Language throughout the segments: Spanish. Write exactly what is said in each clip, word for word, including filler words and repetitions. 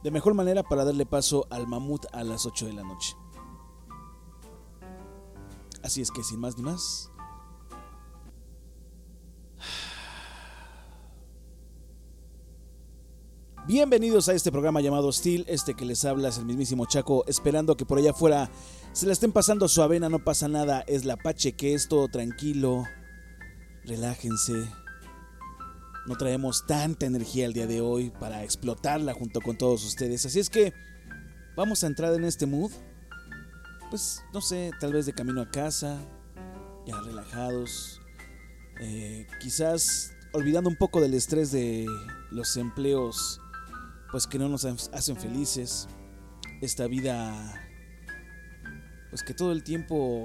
de mejor manera para darle paso al mamut a las ocho de la noche. Así es que sin más ni más, bienvenidos a este programa llamado Hostil. Este que les habla es el mismísimo Chaco, esperando que por allá afuera se la estén pasando suave, no pasa nada, es la Pache, que es todo tranquilo, relájense. No traemos tanta energía el día de hoy para explotarla junto con todos ustedes, así es que vamos a entrar en este mood, pues no sé, tal vez de camino a casa, ya relajados, eh, quizás olvidando un poco del estrés de los empleos, pues que no nos hacen felices, esta vida, pues que todo el tiempo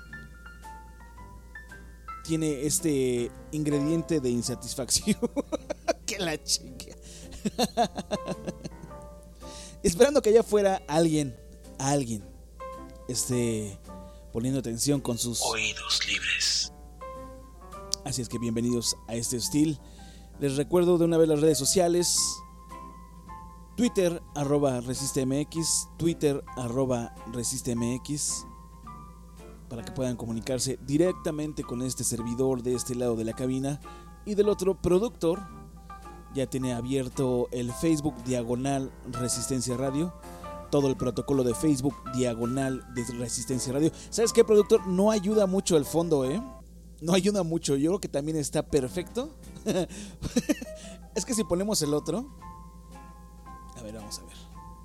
tiene este ingrediente de insatisfacción. Que la chica. Esperando que allá afuera alguien, alguien esté poniendo atención con sus oídos libres. Así es que bienvenidos a este Hostil. Les recuerdo de una vez las redes sociales: Twitter, arroba ResisteMX, Twitter, arroba ResisteMX, para que puedan comunicarse directamente con este servidor de este lado de la cabina. Y del otro, productor ya tiene abierto el Facebook diagonal Resistencia Radio, todo el protocolo de Facebook diagonal de Resistencia Radio. ¿Sabes qué, productor? No ayuda mucho el fondo, ¿eh? No ayuda mucho, yo creo que también está perfecto. Es que si ponemos el otro, a ver, vamos a ver.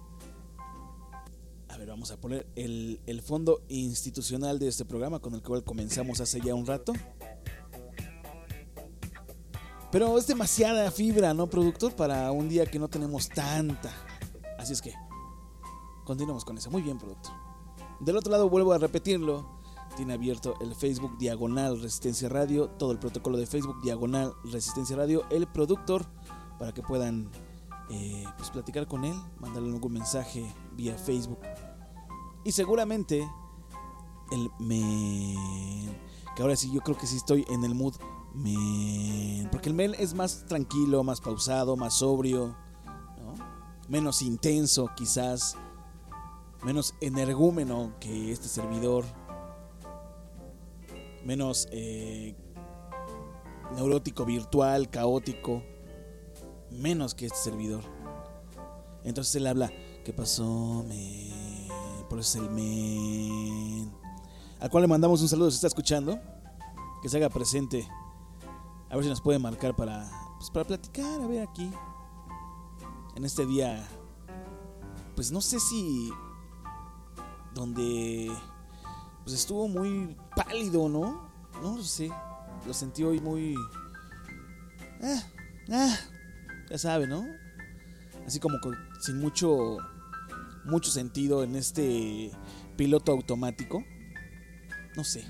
A ver, vamos a poner el, el fondo institucional de este programa, con el cual comenzamos hace ya un rato. Pero es demasiada fibra, ¿no, productor? Para un día que no tenemos tanta. Así es que continuamos con eso. Muy bien, productor. Del otro lado, vuelvo a repetirlo, tiene abierto el Facebook diagonal Resistencia Radio, todo el protocolo de Facebook diagonal Resistencia Radio, el productor, para que puedan eh, pues platicar con él, mandarle algún mensaje vía Facebook. Y seguramente el men, que ahora sí yo creo que sí estoy en el mood men, porque el men es más tranquilo, más pausado, más sobrio, ¿no? Menos intenso quizás, menos energúmeno que este servidor, menos eh, neurótico, virtual, caótico, menos que este servidor. Entonces él habla: ¿qué pasó, men? Por eso es el men, al cual le mandamos un saludo. Si está escuchando, que se haga presente, a ver si nos puede marcar para, pues para platicar, a ver, aquí en este día, pues no sé si donde pues estuvo muy pálido, ¿no? No lo sé, lo sentí hoy muy ah, ah, ya sabe, ¿no? Así como con, sin mucho mucho sentido en este piloto automático. No sé.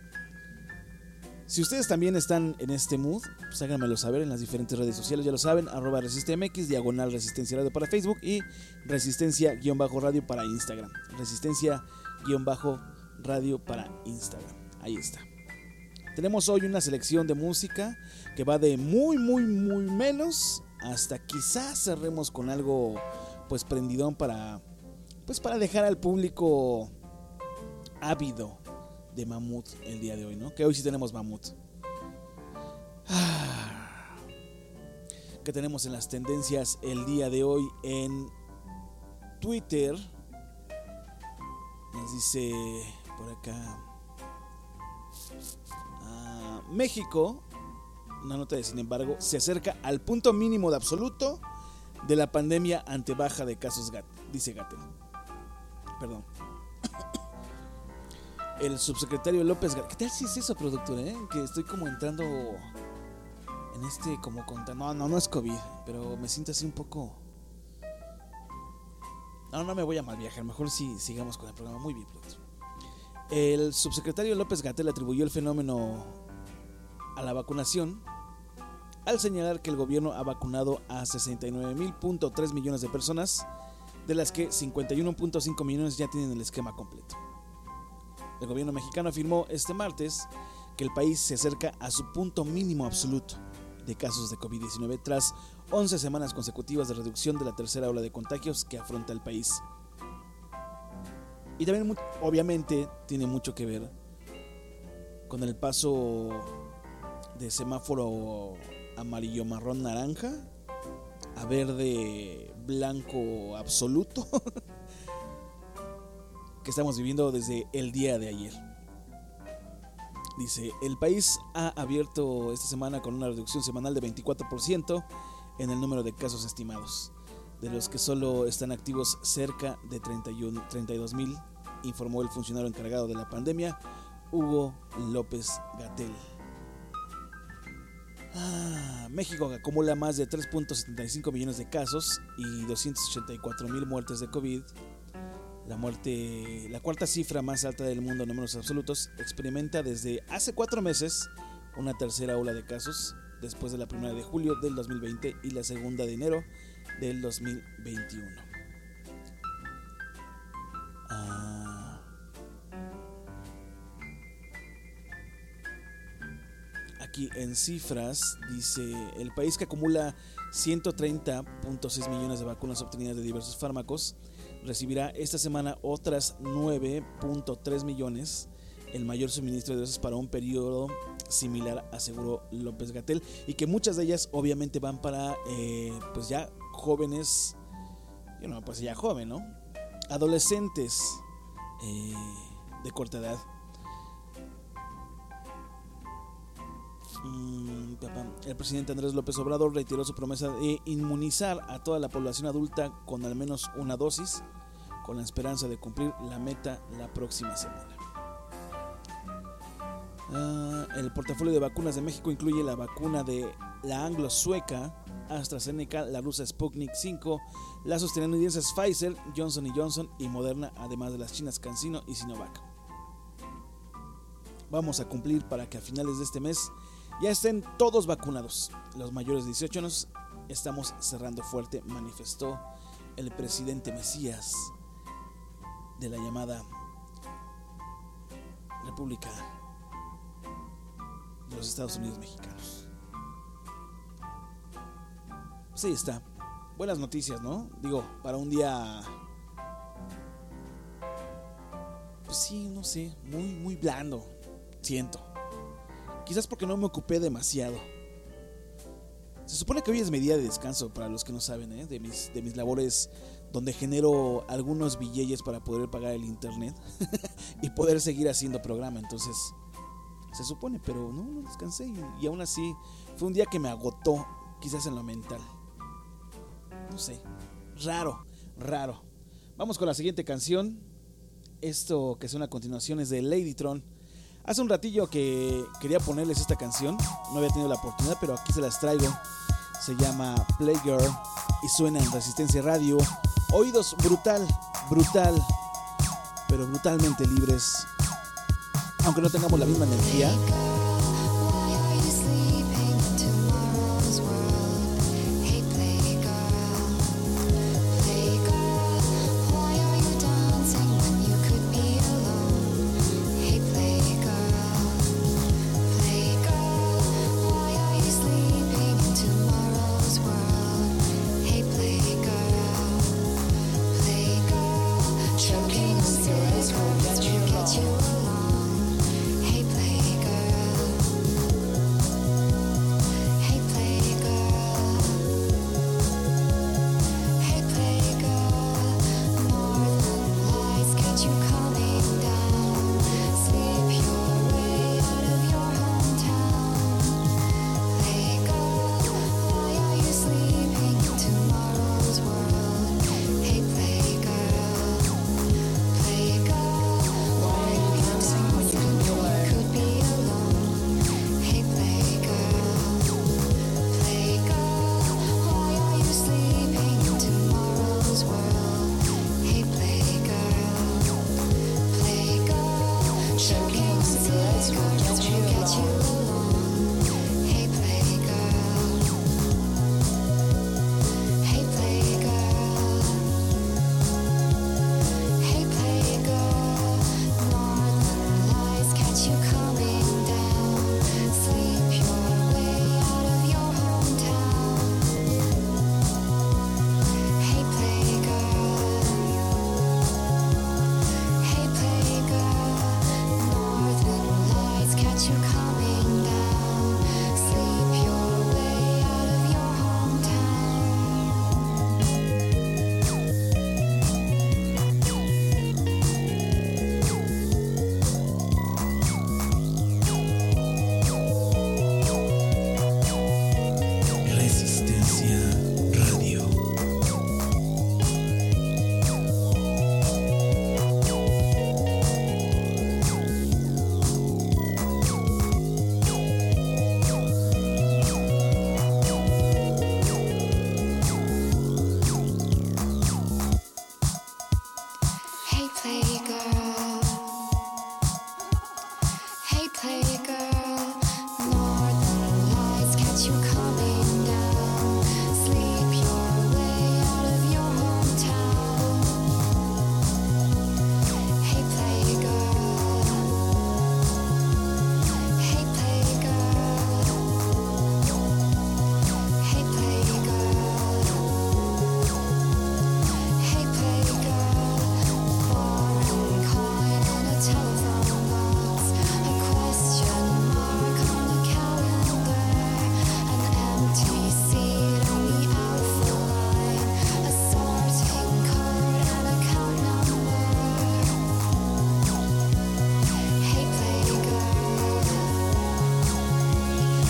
Si ustedes también están en este mood, pues háganmelo saber en las diferentes redes sociales, ya lo saben, arroba ResisteMX, diagonal Resistencia Radio para Facebook y Resistencia-Radio para Instagram. Resistencia-Radio para Instagram. Ahí está. Tenemos hoy una selección de música que va de muy, muy, muy menos hasta quizás cerremos con algo pues prendidón para, pues para dejar al público ávido de mamut el día de hoy, ¿no? Que hoy sí tenemos mamut. Ah, ¿qué tenemos en las tendencias el día de hoy en Twitter? Nos dice por acá ah, México, una nota de sin embargo, se acerca al punto mínimo de absoluto de la pandemia ante baja de casos, dice Gatell. Perdón. El subsecretario López Gatell. ¿Qué tal si es eso, productor? Eh? Que estoy como entrando en este como conta. No, no, no es COVID, pero me siento así un poco. No, no me voy a mal viajar. Mejor si sigamos con el programa. Muy bien, productor. El subsecretario López Gatell atribuyó el fenómeno a la vacunación al señalar que el gobierno ha vacunado a sesenta y nueve mil punto tres millones de personas, de las que cincuenta y uno punto cinco millones ya tienen el esquema completo. El gobierno mexicano afirmó este martes que el país se acerca a su punto mínimo absoluto, de casos de covid diecinueve tras once semanas consecutivas de reducción de la tercera ola de contagios que afronta el país. Y también obviamente tiene mucho que ver con el paso de semáforo amarillo, marrón, naranja a verde, blanco absoluto que estamos viviendo desde el día de ayer. Dice, el país ha abierto esta semana con una reducción semanal de veinticuatro por ciento en el número de casos estimados, de los que solo están activos cerca de treinta y uno, treinta y dos mil, informó el funcionario encargado de la pandemia, Hugo López Gatell. Ah, México acumula más de tres punto setenta y cinco millones de casos y doscientas ochenta y cuatro mil muertes de COVID. La muerte, la cuarta cifra más alta del mundo en números absolutos, experimenta desde hace cuatro meses una tercera ola de casos, después de la primera de julio del dos mil veinte y la segunda de enero del dos mil veintiuno. Ah. Aquí en cifras dice, el país que acumula ciento treinta punto seis millones de vacunas obtenidas de diversos fármacos recibirá esta semana otras nueve punto tres millones, el mayor suministro de dosis para un periodo similar, aseguró López Gatell, y que muchas de ellas obviamente van para eh, pues ya jóvenes, you know, pues ya joven, ¿no? Adolescentes eh, de corta edad. El presidente Andrés López Obrador reiteró su promesa de inmunizar a toda la población adulta con al menos una dosis, con la esperanza de cumplir la meta la próxima semana. Uh, el portafolio de vacunas de México incluye la vacuna de la anglo-sueca AstraZeneca, la rusa Sputnik cinco, las estadounidenses Pfizer, Johnson y Johnson y Moderna, además de las chinas CanSino y Sinovac. Vamos a cumplir para que a finales de este mes ya estén todos vacunados. Los mayores de dieciocho años estamos cerrando fuerte, manifestó el presidente Mesías de la llamada República de los Estados Unidos Mexicanos. Pues ahí está. Buenas noticias, ¿no? Digo, para un día, pues sí, no sé, muy, muy blando, siento. Quizás porque no me ocupé demasiado. Se supone que hoy es mi día de descanso, para los que no saben, ¿eh? de, mis, de mis labores donde genero algunos billetes para poder pagar el internet y poder seguir haciendo programa. Entonces, se supone, pero no, no descansé. Y, y aún así, fue un día que me agotó, quizás en lo mental. No sé, raro, raro. Vamos con la siguiente canción. Esto que suena a continuación es de Ladytron. Hace un ratillo que quería ponerles esta canción, no había tenido la oportunidad, pero aquí se las traigo. Se llama Playgirl y suena en Resistencia Radio. Oídos brutal, brutal, pero brutalmente libres. Aunque no tengamos la misma energía.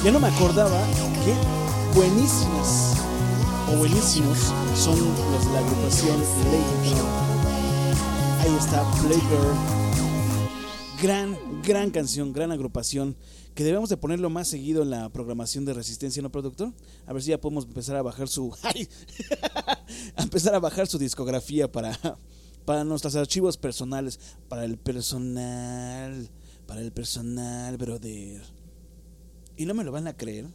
Ya no me acordaba qué buenísimas o buenísimos son los de la agrupación Laker. Ahí está Flavor. Gran, gran canción, gran agrupación que debemos de ponerlo más seguido en la programación de Resistencia, ¿no, productor? A ver si ya podemos empezar a bajar su... ¡Ay! a empezar a bajar su discografía para, para nuestros archivos personales. Para el personal... Para el personal, brother. Y no me lo van a creer,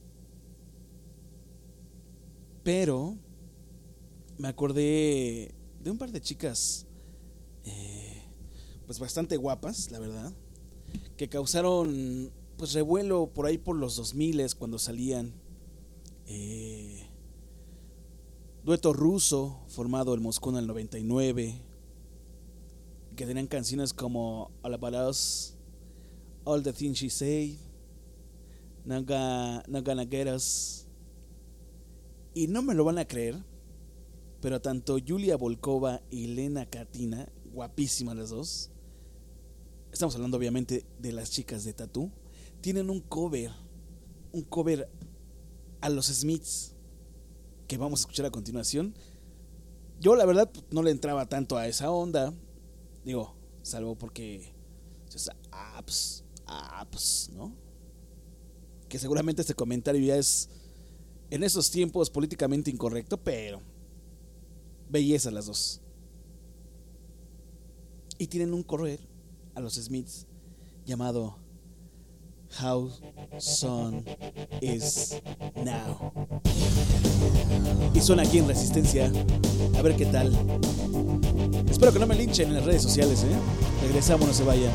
pero me acordé de un par de chicas eh, pues bastante guapas, la verdad, que causaron pues revuelo por ahí por los dos mil cuando salían. eh, dueto ruso formado en Moscú en el noventa y nueve, que tenían canciones como All About Us, All the Things She Said, Not gonna, not gonna Get Us. Y no me lo van a creer, pero tanto Yulia Volkova y Lena Katina, guapísimas las dos, estamos hablando obviamente de las chicas de Tatú, tienen un cover, un cover a los Smiths, que vamos a escuchar a continuación. Yo la verdad no le entraba tanto a esa onda, digo, salvo porque apps, apps, ¿no? Que seguramente este comentario ya es en esos tiempos políticamente incorrecto, pero belleza las dos. Y tienen un cover a los Smiths llamado How Sun Is Now. Y suena aquí en Resistencia. A ver qué tal. Espero que no me linchen en las redes sociales, ¿eh? Regresamos, no se vayan.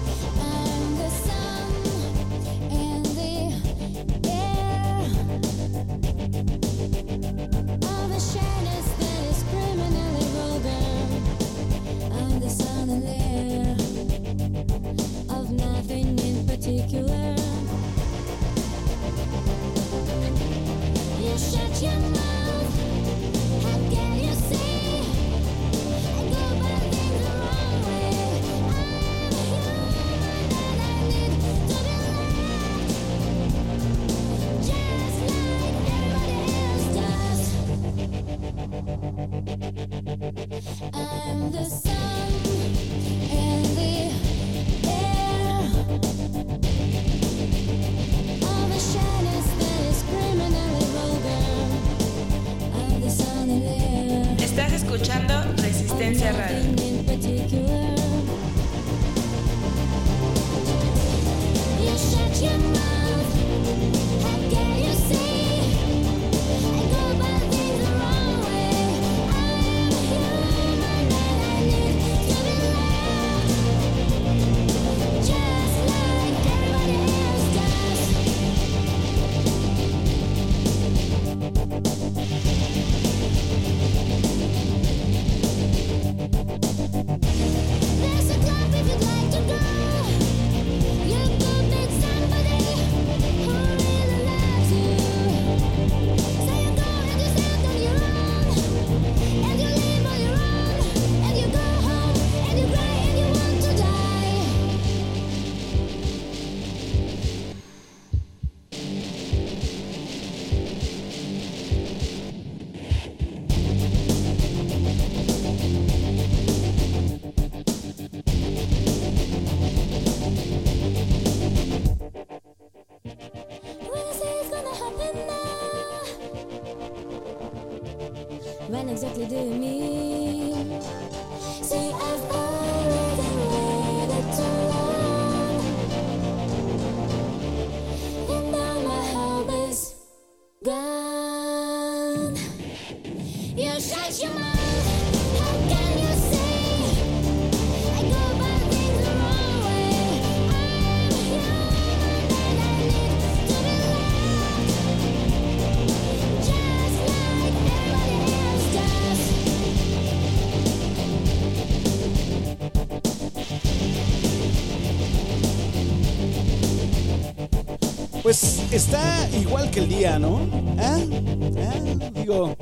Pues está igual que el día, ¿no? ¿Ah? ¿Ah? Digo,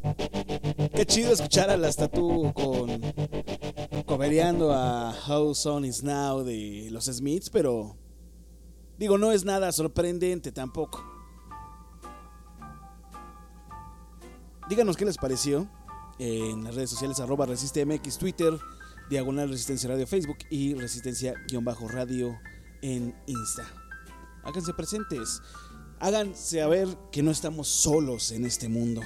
qué chido escuchar a las Tatú con cobereando a How Sun Is Now de los Smiths, pero digo, no es nada sorprendente tampoco. díganos qué les pareció en las redes sociales, arroba ResisteMX, Twitter, diagonal Resistencia Radio, Facebook y Resistencia-Radio en Insta. Háganse presentes, háganse a ver que no estamos solos en este mundo.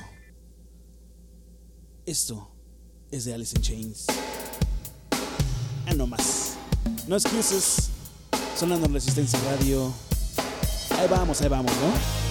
Esto es de Alice in Chains. Ah, no más. No excuses, sonando en Resistencia Radio. Ahí vamos, ahí vamos, ¿no?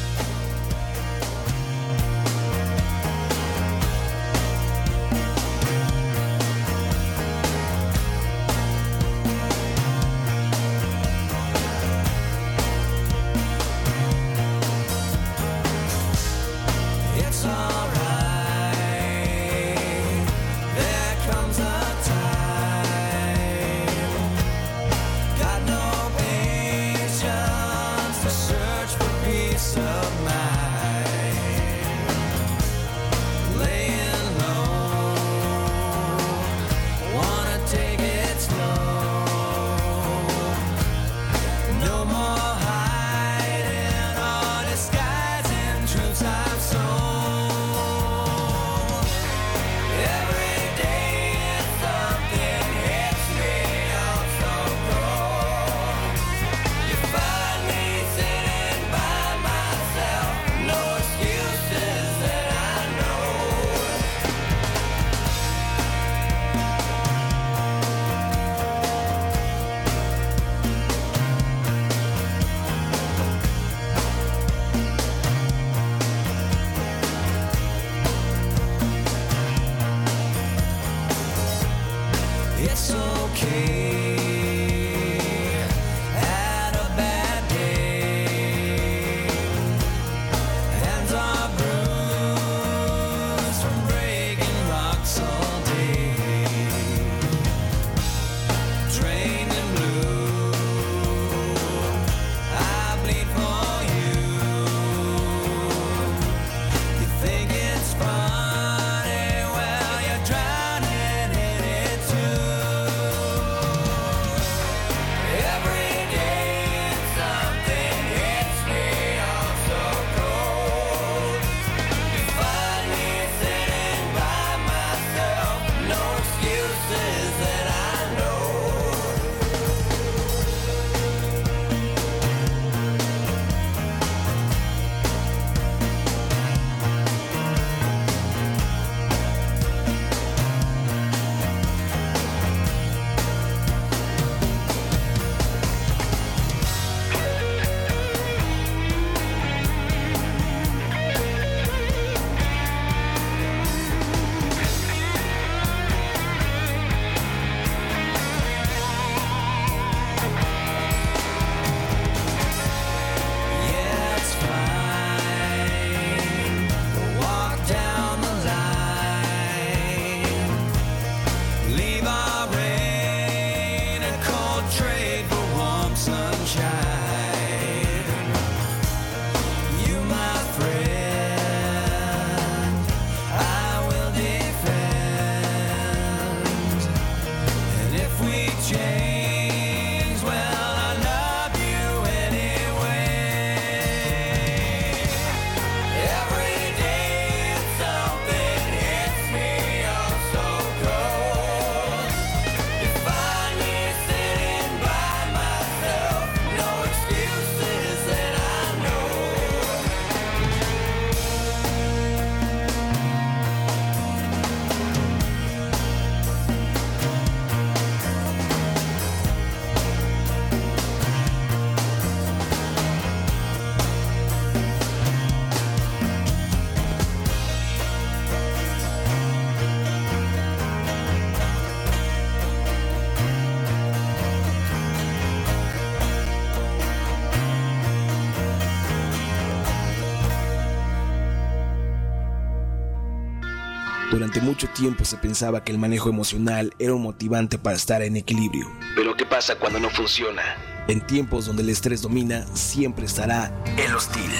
Durante mucho tiempo se pensaba que el manejo emocional era un motivante para estar en equilibrio. Pero ¿qué pasa cuando no funciona? En tiempos donde el estrés domina, siempre estará el hostil.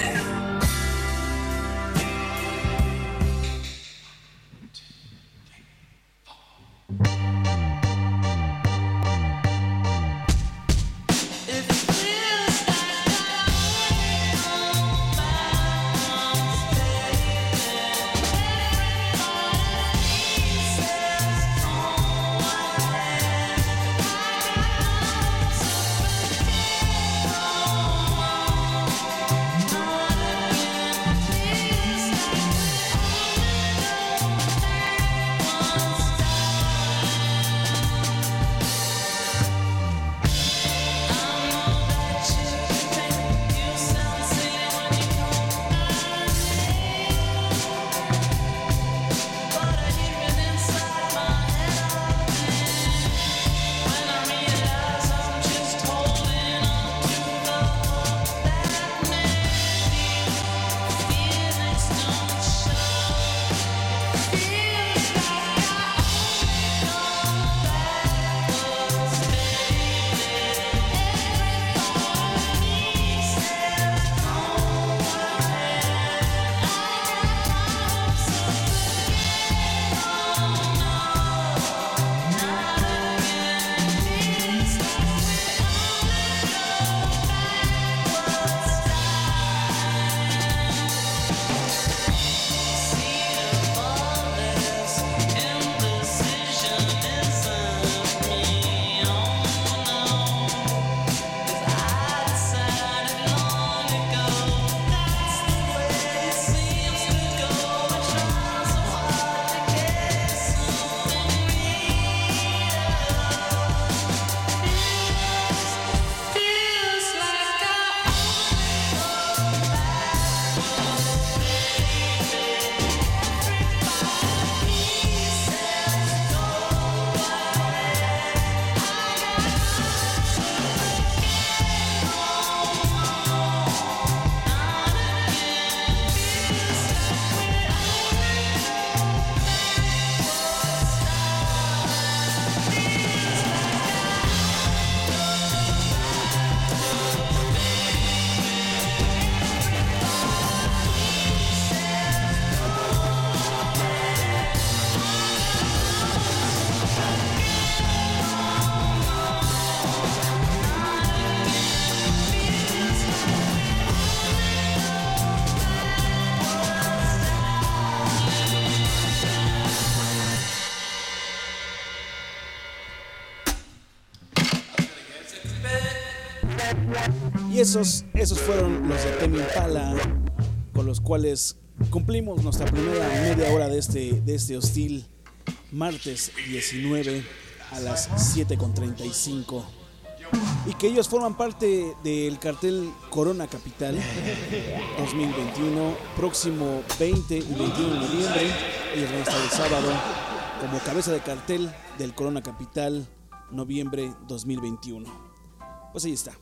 Y esos, esos fueron los de Tame Impala, con los cuales cumplimos nuestra primera media hora de este, de este hostil, martes diecinueve a las siete con treinta y cinco. Y que ellos forman parte del cartel Corona Capital dos mil veintiuno, próximo veinte y veintiuno de noviembre. Ellos van a estar el sábado como cabeza de cartel del Corona Capital, noviembre dos mil veintiuno. Pues ahí está.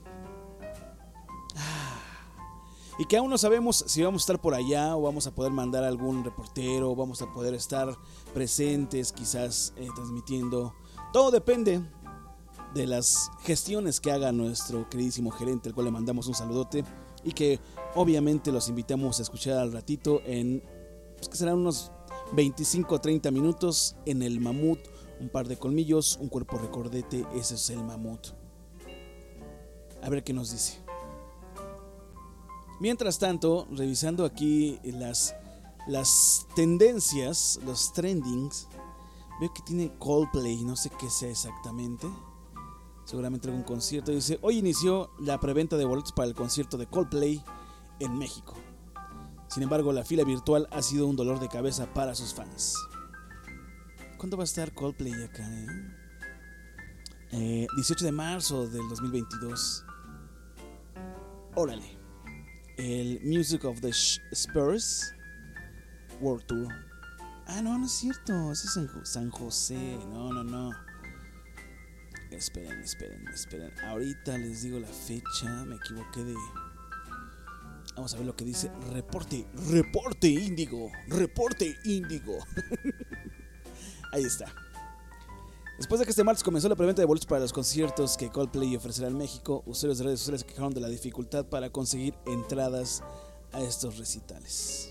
Y que aún no sabemos si vamos a estar por allá o vamos a poder mandar a algún reportero, o vamos a poder estar presentes, quizás eh, transmitiendo. Todo depende de las gestiones que haga nuestro queridísimo gerente, al cual le mandamos un saludote, y que obviamente los invitamos a escuchar al ratito en, pues que serán unos veinticinco a treinta minutos en el Mamut. Un par de colmillos, un cuerpo recordete, ese es el Mamut. A ver qué nos dice. Mientras tanto, revisando aquí las, las tendencias, los trendings, veo que tiene Coldplay, no sé qué sea exactamente. Seguramente algún concierto. Dice, hoy inició la preventa de boletos para el concierto de Coldplay en México. Sin embargo, la fila virtual ha sido un dolor de cabeza para sus fans. ¿Cuándo va a estar Coldplay acá? Eh? Eh, dieciocho de marzo del dos mil veintidós. Órale. El Music of the Spurs World Tour. Ah, no, no es cierto. Ese es San José. No, no, no. Esperen, esperen, esperen. Ahorita les digo la fecha. Me equivoqué de... Vamos a ver lo que dice. Reporte, reporte índigo. Reporte índigo. Ahí está. Después de que este martes comenzó la preventa de boletos para los conciertos que Coldplay ofrecerá en México, usuarios de redes sociales se quejaron de la dificultad para conseguir entradas a estos recitales.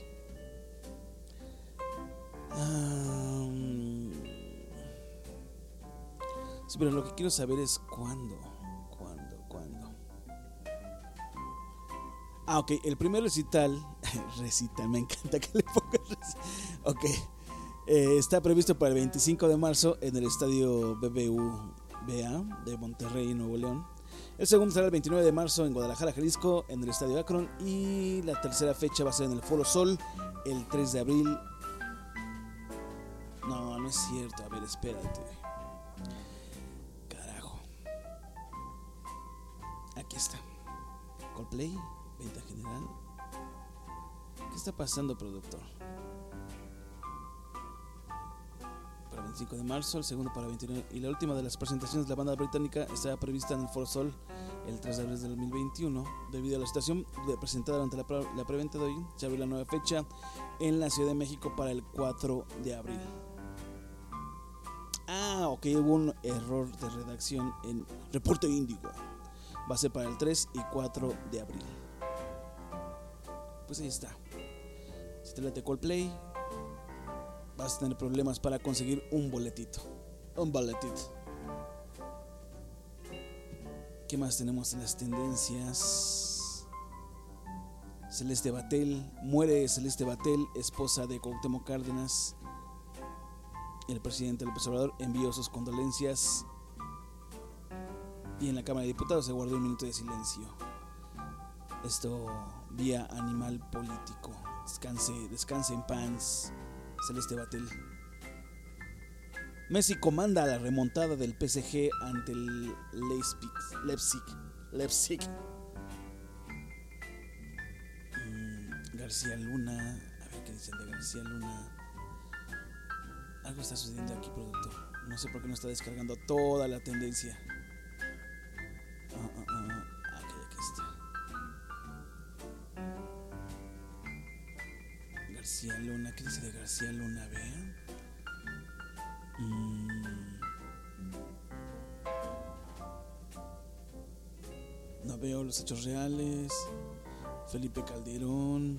Um, sí, pero lo que quiero saber es cuándo, cuándo, cuándo. Ah, ok, el primer recital, recital, me encanta que le pongas recital. Ok. Eh, está previsto para el veinticinco de marzo en el estadio B B V A de Monterrey, Nuevo León. El segundo será el veintinueve de marzo en Guadalajara, Jalisco, en el estadio Akron. Y la tercera fecha va a ser en el Foro Sol, el tres de abril. No, no es cierto. A ver, espérate. Carajo. Aquí está. Coldplay, venta general. ¿Qué está pasando, productor? Para el veinticinco de marzo, el segundo para el veintinueve y la última de las presentaciones de la banda británica está prevista en el Foro Sol el tres de abril del dos mil veintiuno. Debido a la situación de presentada durante la, pre- la preventa de hoy, se abrió la nueva fecha en la Ciudad de México para el cuatro de abril. Ah, ok, hubo un error de redacción en Reporte Índigo. Va a ser para el tres y cuatro de abril. Pues ahí está. Si te late Coldplay, vas a tener problemas para conseguir un boletito. Un boletito. ¿Qué más tenemos en las tendencias? Celeste Batel. Muere Celeste Batel, esposa de Cuauhtémoc Cárdenas. El presidente López Obrador envió sus condolencias. Y en la Cámara de Diputados se guardó un minuto de silencio. Esto vía Animal Político. Descanse, descanse en paz, Celeste Batel. Messi comanda la remontada del P S G ante el Leipzig. Leipzig. Leipzig. Mm, García Luna. A ver qué dicen de García Luna. Algo está sucediendo aquí, productor. No sé por qué no está descargando toda la tendencia. Ah, ah, ah. Ok, aquí está. García Luna, ¿qué dice de García Luna? Vean. Mm. No veo los hechos reales. Felipe Calderón.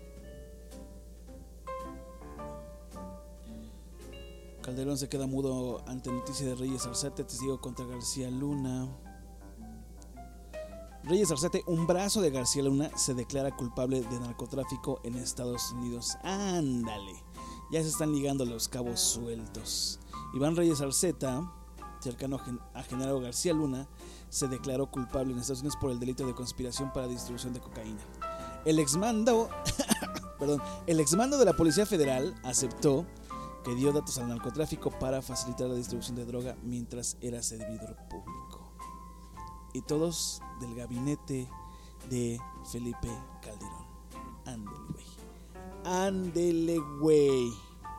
Calderón se queda mudo ante noticia de Reyes Arzate, testigo contra García Luna. Reyes Arzate, un brazo de García Luna, se declara culpable de narcotráfico en Estados Unidos. Ándale, ya se están ligando los cabos sueltos. Iván Reyes Arzate cercano a Genaro García Luna, se declaró culpable en Estados Unidos por el delito de conspiración para distribución de cocaína. El exmando, perdón, el exmando de la Policía Federal aceptó que dio datos al narcotráfico para facilitar la distribución de droga mientras era servidor público. Y todos del gabinete de Felipe Calderón. Ándele, güey. Ándele, güey.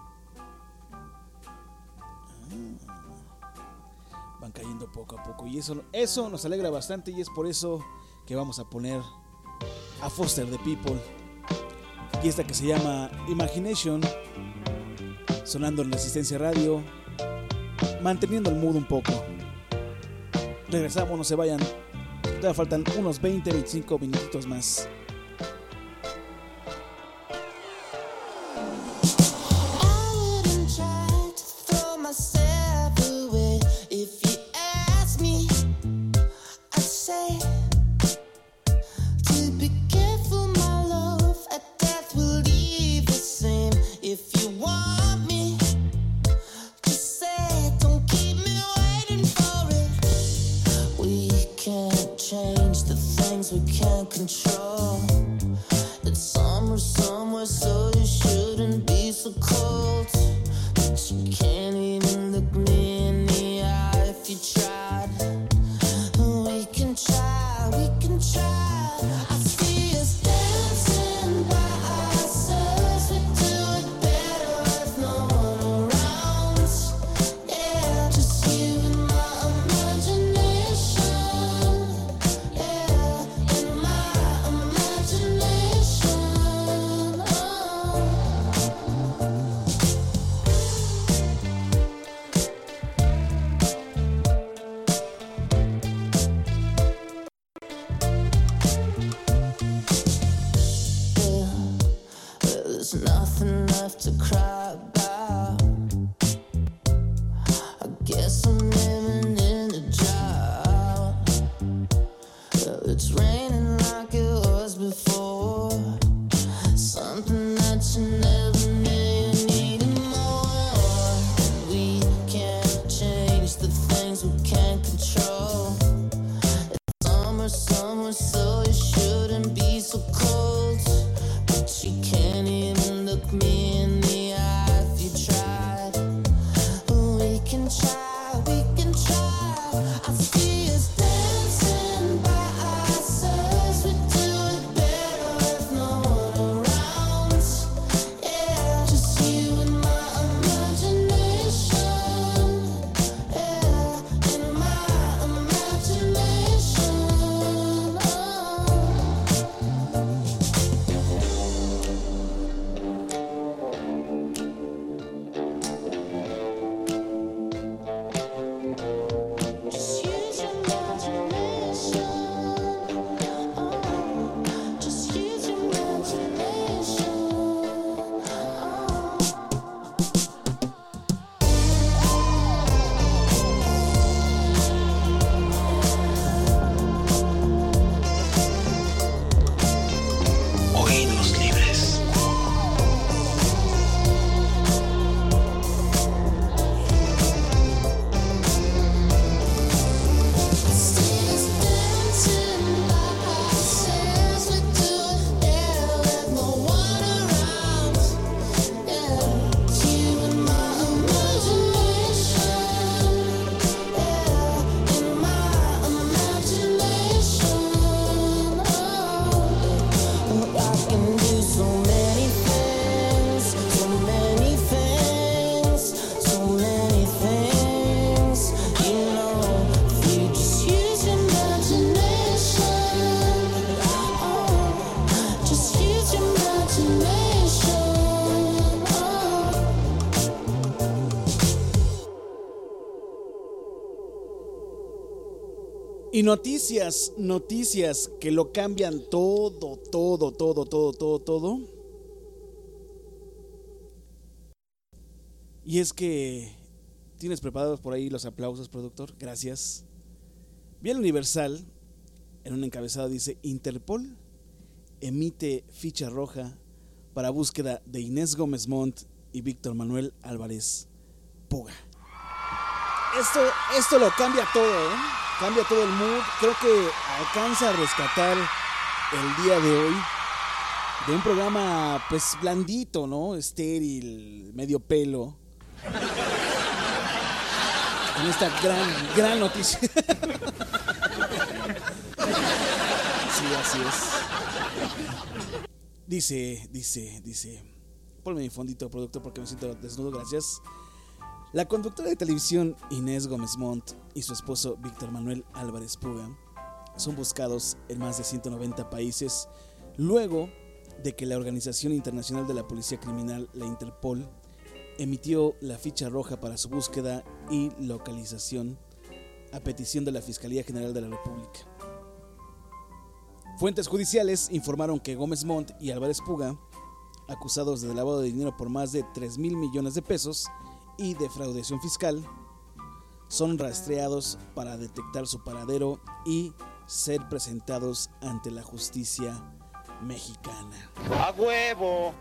Ah, van cayendo poco a poco y eso, eso nos alegra bastante, y es por eso que vamos a poner a Foster the People y esta que se llama Imagination, sonando en Resistencia Radio, manteniendo el mood un poco. Regresamos, no se vayan, todavía faltan unos veinte, veinticinco minutitos más. Y noticias, noticias que lo cambian todo, todo, todo, todo, todo, todo. Y es que tienes preparados por ahí los aplausos, productor. Gracias. Bien, Universal, en un encabezado dice: Interpol emite ficha roja para búsqueda de Inés Gómez Montt y Víctor Manuel Álvarez Puga. Esto, esto lo cambia todo, ¿eh? Cambia todo el mood. Creo que alcanza a rescatar el día de hoy de un programa pues blandito, ¿no? Estéril, medio pelo. Con esta gran, gran noticia. Sí, así es. Dice, dice, dice. Ponme mi fondito, productor, porque me siento desnudo, gracias. La conductora de televisión Inés Gómez Montt y su esposo Víctor Manuel Álvarez Puga son buscados en más de ciento noventa países luego de que la Organización Internacional de la Policía Criminal, la Interpol, emitió la ficha roja para su búsqueda y localización a petición de la Fiscalía General de la República. Fuentes judiciales informaron que Gómez Montt y Álvarez Puga, acusados de lavado de dinero por más de tres mil millones de pesos y defraudación fiscal, son rastreados para detectar su paradero y ser presentados ante la justicia mexicana. ¡A huevo!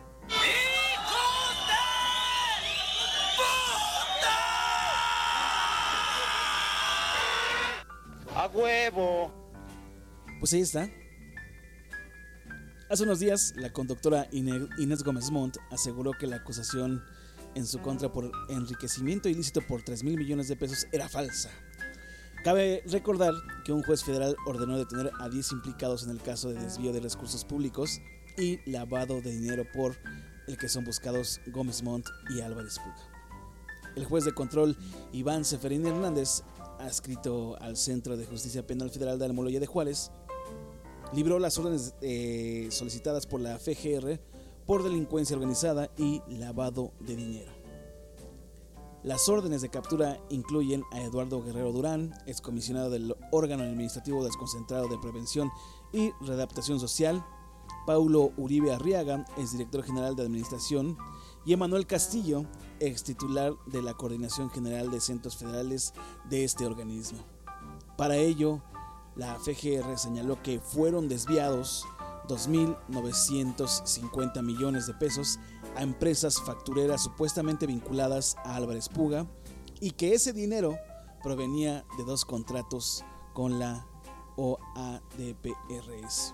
¡A huevo! Pues ahí está. Hace unos días, la conductora Inés Gómez Montt aseguró que la acusación en su contra por enriquecimiento ilícito por tres mil millones de pesos era falsa. Cabe recordar que un juez federal ordenó detener a diez implicados en el caso de desvío de recursos públicos y lavado de dinero por el que son buscados Gómez Montt y Álvarez Puga. El juez de control Iván Seferín Hernández, adscrito al Centro de Justicia Penal Federal de Almoloya de Juárez, libró las órdenes eh, solicitadas por la F G R por delincuencia organizada y lavado de dinero. Las órdenes de captura incluyen a Eduardo Guerrero Durán, excomisionado del órgano administrativo desconcentrado de prevención y readaptación social, Paulo Uribe Arriaga, exdirector general de administración, y Emanuel Castillo, extitular de la Coordinación General de Centros Federales de este organismo. Para ello, la F G R señaló que fueron desviados dos mil novecientos cincuenta millones de pesos a empresas factureras supuestamente vinculadas a Álvarez Puga y que ese dinero provenía de dos contratos con la O A D P R S.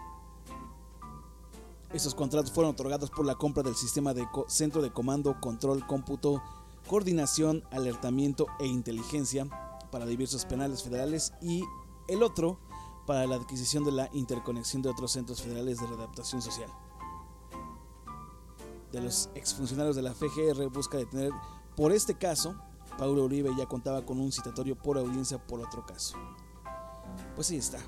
Estos contratos fueron otorgados por la compra del sistema de co- Centro de Comando, Control, Cómputo, Coordinación, Alertamiento e Inteligencia para diversos penales federales y el otro para la adquisición de la interconexión de otros centros federales de readaptación social. De los exfuncionarios de la F G R busca detener por este caso, Paulo Uribe ya contaba con un citatorio por audiencia por otro caso. Pues ahí está.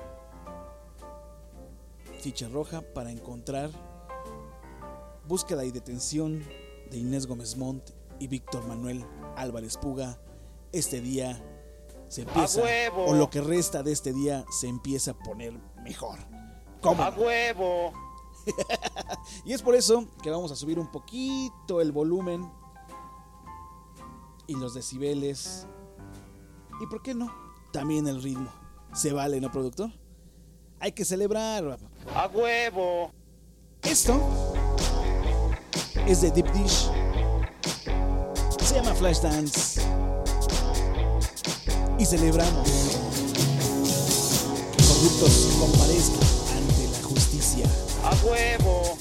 Ficha roja para encontrar, búsqueda y detención de Inés Gómez Montt y Víctor Manuel Álvarez Puga. Este día se empieza, o lo que resta de este día se empieza a poner mejor. ¿Cómo? ¡A huevo! Y es por eso que vamos a subir un poquito el volumen y los decibeles. Y por qué no, también el ritmo. Se vale, ¿no, productor? Hay que celebrar. ¡A huevo! Esto es de Deep Dish. Se llama Flashdance. Y celebramos que corruptos comparezcan ante la justicia. ¡A huevo!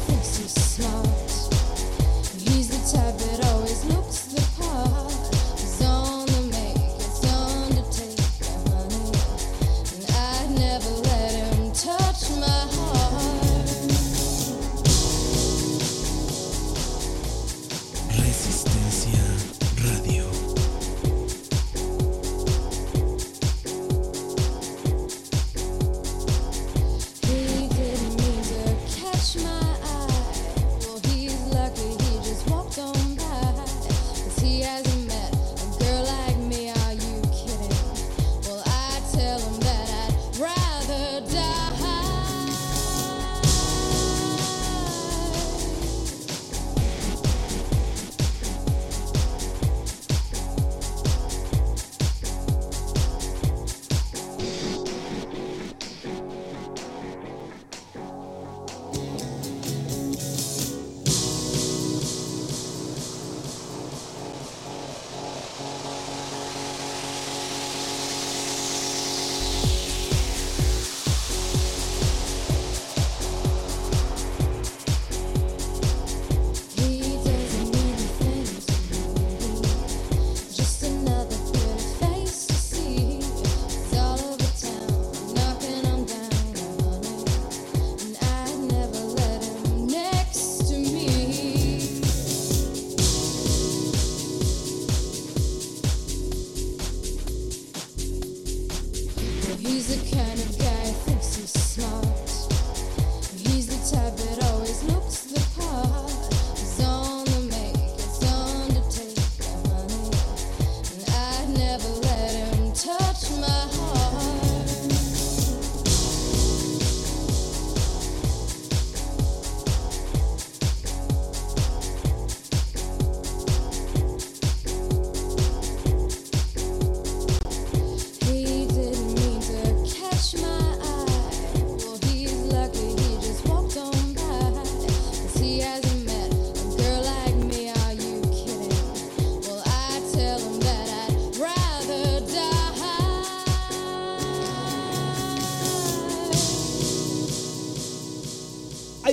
Type that always looks the part.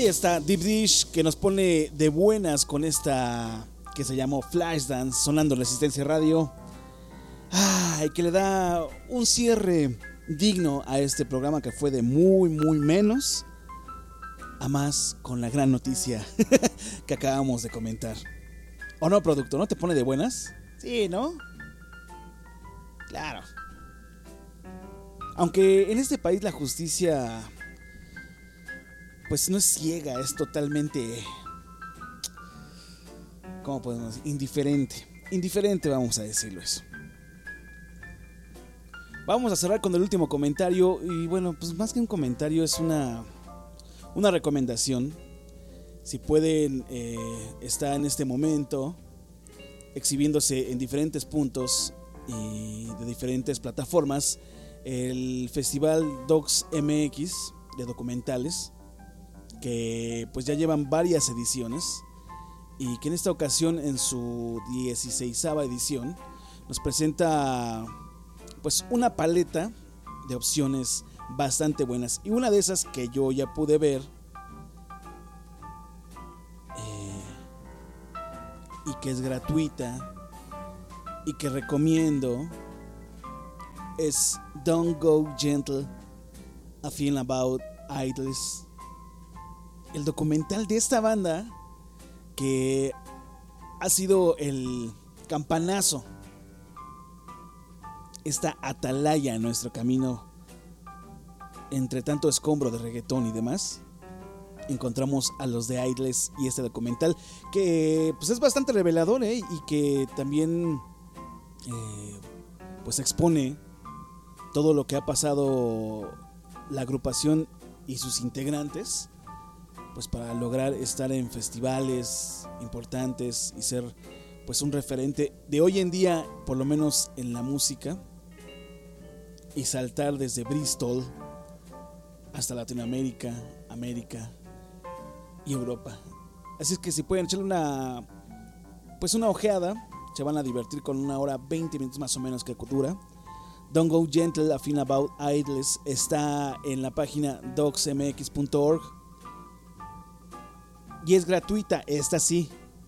ahí está Deep Dish, que nos pone de buenas con esta que se llamó Flashdance, sonando en Resistencia Radio. Ay, que le da un cierre digno a este programa que fue de muy, muy menos a más, con la gran noticia que acabamos de comentar. ¿O no, producto? ¿No te pone de buenas? Sí, ¿no? Claro. Aunque en este país la justicia pues no es ciega, es totalmente, ¿cómo podemos decir? Indiferente. Indiferente, vamos a decirlo eso. Vamos a cerrar con el último comentario. Y bueno, pues más que un comentario es una, una recomendación. Si pueden, eh, está en este momento exhibiéndose en diferentes puntos y de diferentes plataformas el Festival Docs M X de documentales, que pues ya llevan varias ediciones y que en esta ocasión, en su dieciseisava edición, nos presenta pues una paleta de opciones bastante buenas, y una de esas que yo ya pude ver eh, y que es gratuita y que recomiendo es Don't Go Gentle, A Feeling About Idols, el documental de esta banda que ha sido el campanazo, esta atalaya en nuestro camino entre tanto escombro de reggaetón y demás. Encontramos a los de Idols y este documental que pues es bastante revelador, ¿eh? Y que también eh, pues expone todo lo que ha pasado la agrupación y sus integrantes pues para lograr estar en festivales importantes y ser pues un referente de hoy en día, por lo menos en la música, y saltar desde Bristol hasta Latinoamérica, América y Europa. Así es que si pueden echarle una pues una ojeada, se van a divertir con una hora veinte minutos más o menos que dura. Don't Go Gentle, A Feeling About Idols está en la página docs m x punto org y es gratuita, esta sí.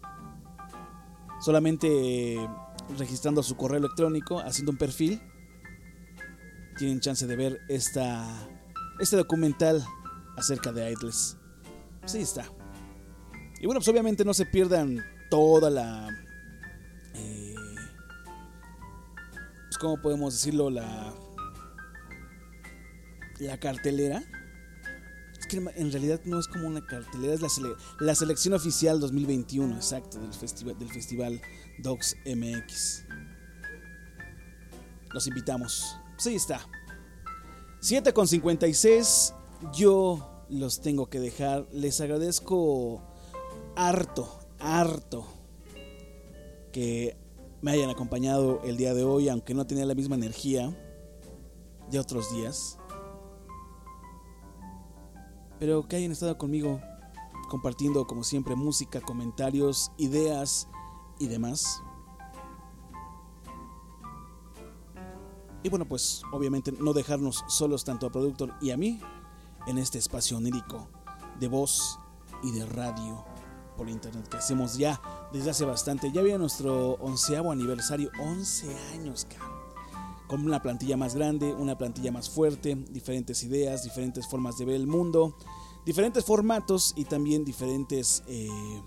Solamente registrando su correo electrónico, haciendo un perfil, tienen chance de ver esta, este documental acerca de Idols. Pues ahí está. Y bueno, pues obviamente no se pierdan toda la... Eh, pues ¿cómo podemos decirlo? La, la cartelera. Es que en realidad no es como una cartelera, es la, sele, la selección oficial dos mil veintiuno, exacto, del festival, del festival Docs M X. Los invitamos. Pues ahí está. siete con cincuenta y seis. Yo los tengo que dejar. Les agradezco harto, harto que me hayan acompañado el día de hoy, aunque no tenía la misma energía de otros días, pero que hayan estado conmigo compartiendo como siempre música, comentarios, ideas y demás. Y bueno, pues obviamente no dejarnos solos tanto a Productor y a mí en este espacio onírico de voz y de radio por internet que hacemos ya desde hace bastante. Ya había nuestro onceavo aniversario, once años, cabrón. Con una plantilla más grande, una plantilla más fuerte, diferentes ideas, diferentes formas de ver el mundo, diferentes formatos y también diferentes eh,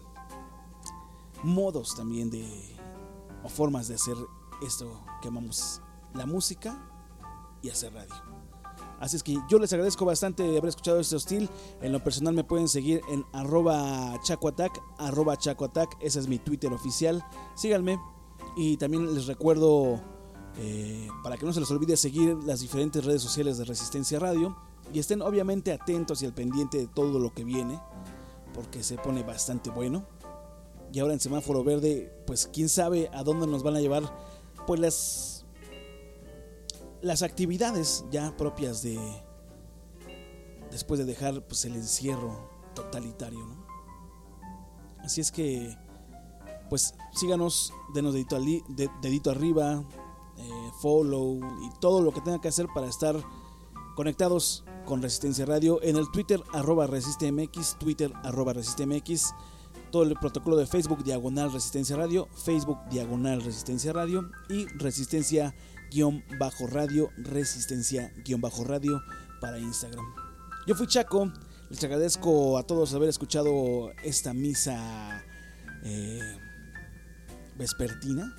modos también de o formas de hacer esto que llamamos la música y hacer radio. Así es que yo les agradezco bastante de haber escuchado este hostil. En lo personal me pueden seguir en arroba chacoatac, arroba chacoatac, ese es mi Twitter oficial. Síganme. Y también les recuerdo, eh, para que no se les olvide, seguir las diferentes redes sociales de Resistencia Radio. Y estén obviamente atentos y al pendiente de todo lo que viene, porque se pone bastante bueno. Y ahora en Semáforo Verde, pues quién sabe a dónde nos van a llevar pues las... las actividades ya propias de después de dejar pues el encierro totalitario, ¿no? Así es que pues síganos, denos dedito, ali, de, dedito arriba, eh, follow y todo lo que tenga que hacer para estar conectados con Resistencia Radio, en el Twitter arroba ResisteMX, Twitter arroba ResisteMX, todo el protocolo de Facebook diagonal Resistencia Radio, Facebook diagonal Resistencia Radio y Resistencia guión bajo radio, Resistencia guión bajo radio para Instagram. Yo fui Chaco, les agradezco a todos haber escuchado esta misa eh, vespertina,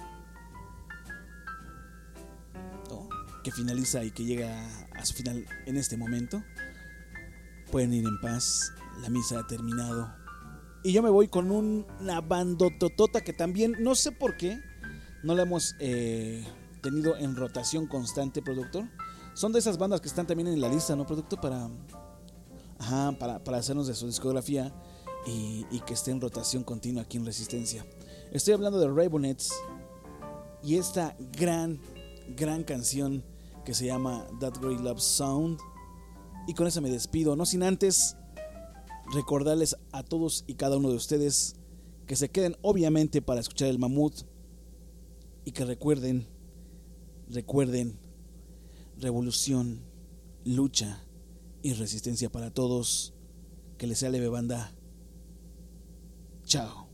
¿no?, que finaliza y que llega a su final en este momento. Pueden ir en paz, la misa ha terminado. Y yo me voy con una bandototota que también, no sé por qué, no la hemos eh, tenido en rotación constante, productor. Son de esas bandas que están también en la lista, ¿no, productor? Para, ajá, para, para hacernos de su discografía y, y que esté en rotación continua aquí en Resistencia. Estoy hablando de Raveonettes y esta gran, gran canción que se llama That Great Love Sound. Y con eso me despido, no sin antes recordarles a todos y cada uno de ustedes que se queden obviamente para escuchar el Mamut y que recuerden, recuerden, revolución, lucha y resistencia para todos. Que les sea leve, banda. Chao.